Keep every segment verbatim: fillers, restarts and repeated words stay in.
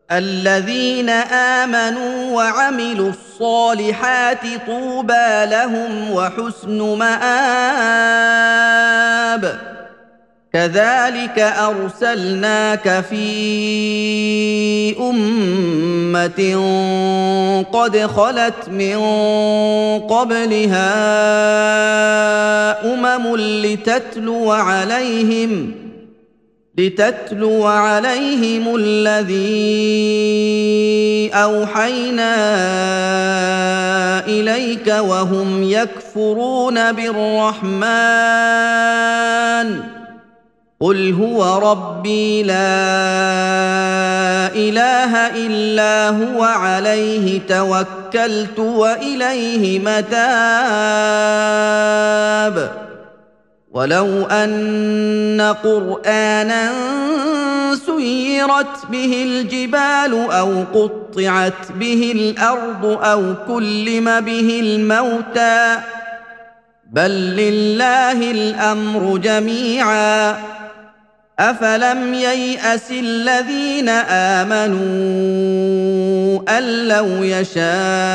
الذين آمنوا وعملوا الصالحات طوبى لهم وحسن مآب كذلك أرسلناك في أمة قد خلت من قبلها أمم لتتلو عليهم لتتلو عليهم الذي أوحينا إليك وهم يكفرون بالرحمن قل هو ربي لا إله إلا هو عليه توكلت وإليه متاب ولو أن قرآنا سيرت به الجبال أو قطعت به الأرض أو كلم به الموتى بل لله الأمر جميعا أفلم ييأس الذين آمنوا أن لو يشاء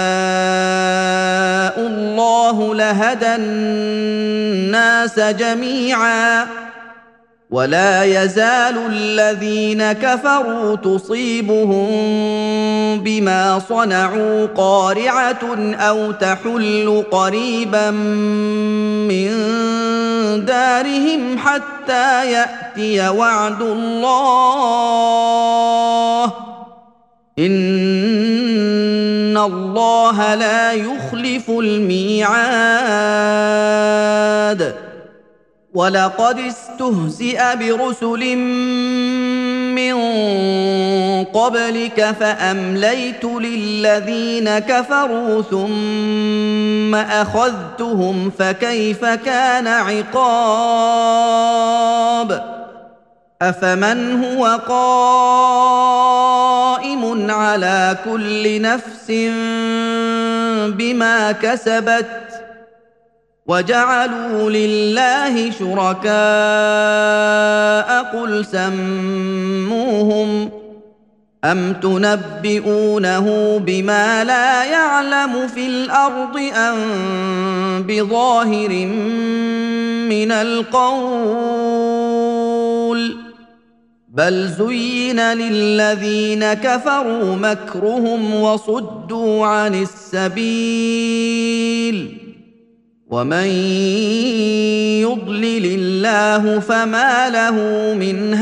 الله لهدى الناس جميعا ولا يزال الذين كفروا تصيبهم بما صنعوا قارعة أو تحل قريبا من دارهم حتى يأتي وعد الله إن الله لا يخلف الميعاد ولقد استهزئ برسل من قبلك فأمليت للذين كفروا ثم أخذتهم فكيف كان عقاب أفمن هو قائم على كل نفس بما كسبت وجعلوا لله شركاء قل سموهم أم تنبئونه بما لا يعلم في الأرض أم بظاهر من القول بل زين للذين كفروا مكرهم وصدوا عن السبيل ومن يضلل الله فما له من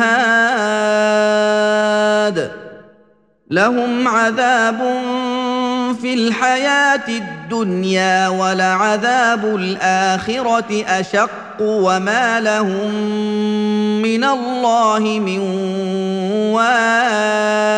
هاد لهم عذاب في الحياة الدنيا ولعذاب الآخرة أشق وما لهم من الله من واق